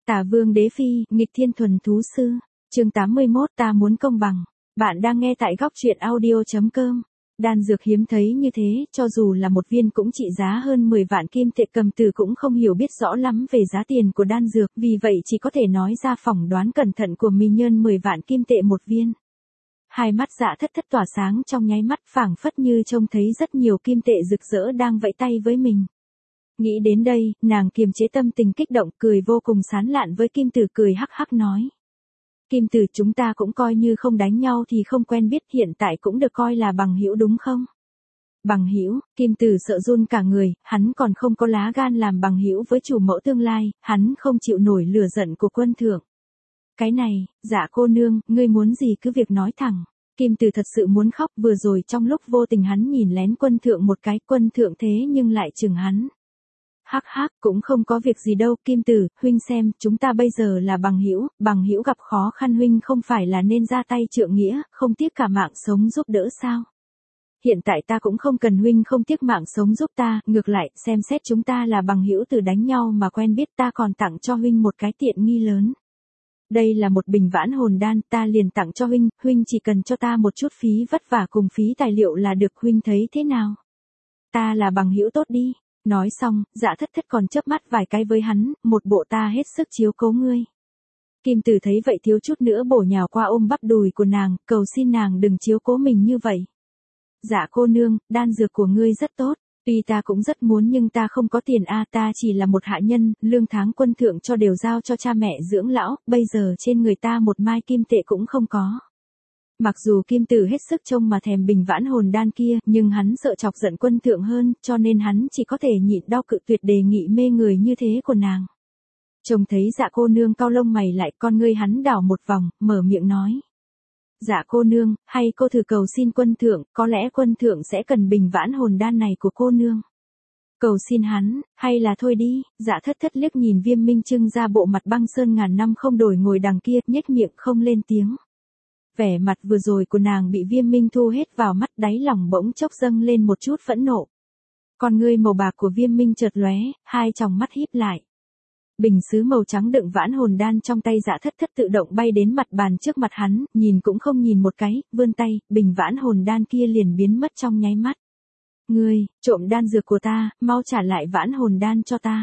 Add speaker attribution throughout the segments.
Speaker 1: Tả Vương Đế Phi, nghịch thiên thuần thú sư. Chương 81, ta muốn công bằng. Bạn đang nghe tại góc truyện audio.com. Đan dược hiếm thấy như thế, cho dù là một viên cũng trị giá hơn 10 vạn kim tệ, Cầm Từ cũng không hiểu biết rõ lắm về giá tiền của đan dược, vì vậy chỉ có thể nói ra phỏng đoán cẩn thận của mình nhân 10 vạn kim tệ một viên. Hai mắt Dạ Thất Thất tỏa sáng trong nháy mắt, phảng phất như trông thấy rất nhiều kim tệ rực rỡ đang vẫy tay với mình. Nghĩ đến đây, nàng kiềm chế tâm tình kích động, cười vô cùng sán lạn với Kim Từ, cười hắc hắc nói. Kim Từ, chúng ta cũng coi như không đánh nhau thì không quen biết, hiện tại cũng được coi là bằng hữu đúng không? Bằng hữu? Kim Từ sợ run cả người, hắn còn không có lá gan làm bằng hữu với chủ mẫu tương lai, hắn không chịu nổi lửa giận của quân thượng. Cái này, Dạ cô nương, ngươi muốn gì cứ việc nói thẳng. Kim Từ thật sự muốn khóc, vừa rồi trong lúc vô tình hắn nhìn lén quân thượng một cái, quân thượng thế nhưng lại chừng hắn. Hắc hắc, cũng không có việc gì đâu, Kim Từ, huynh xem, chúng ta bây giờ là bằng hữu gặp khó khăn huynh không phải là nên ra tay trượng nghĩa, không tiếc cả mạng sống giúp đỡ sao? Hiện tại ta cũng không cần huynh không tiếc mạng sống giúp ta, ngược lại, xem xét chúng ta là bằng hữu từ đánh nhau mà quen biết, ta còn tặng cho huynh một cái tiện nghi lớn. Đây là một bình vãn hồn đan, ta liền tặng cho huynh chỉ cần cho ta một chút phí vất vả cùng phí tài liệu là được, huynh thấy thế nào? Ta là bằng hữu tốt đi. Nói xong, Dạ Thất Thất còn chớp mắt vài cái với hắn, một bộ ta hết sức chiếu cố ngươi. Kim Từ thấy vậy thiếu chút nữa bổ nhào qua ôm bắp đùi của nàng, cầu xin nàng đừng chiếu cố mình như vậy. Dạ cô nương, đan dược của ngươi rất tốt, tuy ta cũng rất muốn nhưng ta không có tiền ta chỉ là một hạ nhân, lương tháng quân thượng cho đều giao cho cha mẹ dưỡng lão, bây giờ trên người ta một mai kim tệ cũng không có. Mặc dù Kim Từ hết sức trông mà thèm bình vãn hồn đan kia, nhưng hắn sợ chọc giận quân thượng hơn, cho nên hắn chỉ có thể nhịn đau cự tuyệt đề nghị mê người như thế của nàng. Trông thấy Dạ cô nương cau lông mày lại, con ngươi hắn đảo một vòng, mở miệng nói. Dạ cô nương, hay cô thử cầu xin quân thượng, có lẽ quân thượng sẽ cần bình vãn hồn đan này của cô nương. Cầu xin hắn, hay là thôi đi. Dạ Thất Thất liếc nhìn Viêm Minh trưng ra bộ mặt băng sơn ngàn năm không đổi ngồi đằng kia, nhếch miệng không lên tiếng. Vẻ mặt vừa rồi của nàng bị Viêm Minh thu hết vào mắt, đáy lòng bỗng chốc dâng lên một chút phẫn nộ. Con ngươi màu bạc của Viêm Minh chợt lóe, hai tròng mắt híp lại. Bình sứ màu trắng đựng vãn hồn đan trong tay Dạ Thất Thất tự động bay đến mặt bàn trước mặt hắn, nhìn cũng không nhìn một cái, vươn tay, bình vãn hồn đan kia liền biến mất trong nháy mắt. Ngươi, trộm đan dược của ta, mau trả lại vãn hồn đan cho ta.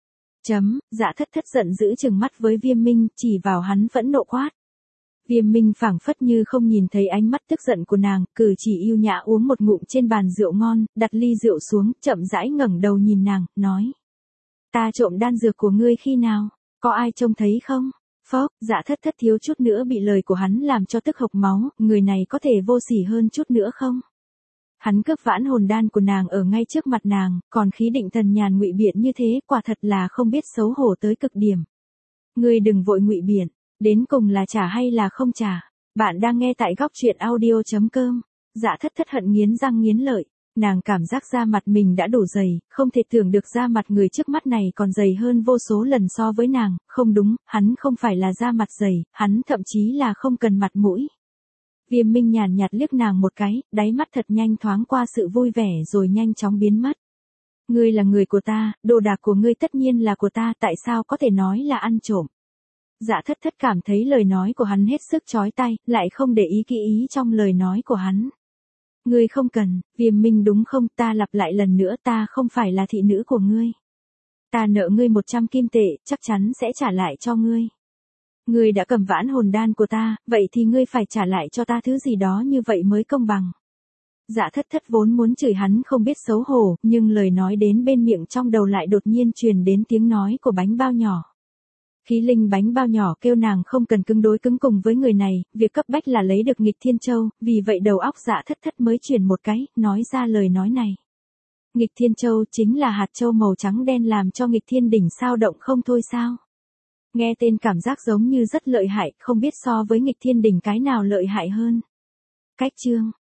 Speaker 1: Dạ Thất Thất giận dữ trừng mắt với Viêm Minh, chỉ vào hắn phẫn nộ quát. Viêm Minh phảng phất như không nhìn thấy ánh mắt tức giận của nàng, cử chỉ yêu nhã uống một ngụm trên bàn rượu ngon, đặt ly rượu xuống, chậm rãi ngẩng đầu nhìn nàng, nói. Ta trộm đan dược của ngươi khi nào? Có ai trông thấy không? Phốc, Dạ Thất Thất thiếu chút nữa bị lời của hắn làm cho tức hộc máu, người này có thể vô sỉ hơn chút nữa không? Hắn cướp vãn hồn đan của nàng ở ngay trước mặt nàng, còn khí định thần nhàn ngụy biện như thế, quả thật là không biết xấu hổ tới cực điểm. Ngươi đừng vội ngụy biện. Đến cùng là trả hay là không trả? Bạn đang nghe tại góc truyện audio.com. Dạ Thất Thất hận nghiến răng nghiến lợi. Nàng cảm giác da mặt mình đã đủ dày, không thể tưởng được da mặt người trước mắt này còn dày hơn vô số lần so với nàng. Không đúng, hắn không phải là da mặt dày, hắn thậm chí là không cần mặt mũi. Viêm Minh nhàn nhạt liếc nàng một cái, đáy mắt thật nhanh thoáng qua sự vui vẻ rồi nhanh chóng biến mất. Ngươi là người của ta, đồ đạc của ngươi tất nhiên là của ta, tại sao có thể nói là ăn trộm? Dạ Thất Thất cảm thấy lời nói của hắn hết sức chói tai, lại không để ý kỹ ý trong lời nói của hắn. Ngươi không cần, Viêm Minh đúng không? Ta lặp lại lần nữa, ta không phải là thị nữ của ngươi. Ta nợ ngươi 100 kim tệ, chắc chắn sẽ trả lại cho ngươi. Ngươi đã cầm vãn hồn đan của ta, vậy thì ngươi phải trả lại cho ta thứ gì đó như vậy mới công bằng. Dạ Thất Thất vốn muốn chửi hắn không biết xấu hổ, nhưng lời nói đến bên miệng trong đầu lại đột nhiên truyền đến tiếng nói của bánh bao nhỏ. Khí linh bánh bao nhỏ kêu nàng không cần cứng đối cứng cùng với người này, việc cấp bách là lấy được nghịch thiên châu, vì vậy đầu óc Dạ Thất Thất mới chuyển một cái, nói ra lời nói này. Nghịch thiên châu chính là hạt châu màu trắng đen làm cho nghịch thiên đỉnh sao động không thôi sao? Nghe tên cảm giác giống như rất lợi hại, không biết so với nghịch thiên đỉnh cái nào lợi hại hơn. Cách chương,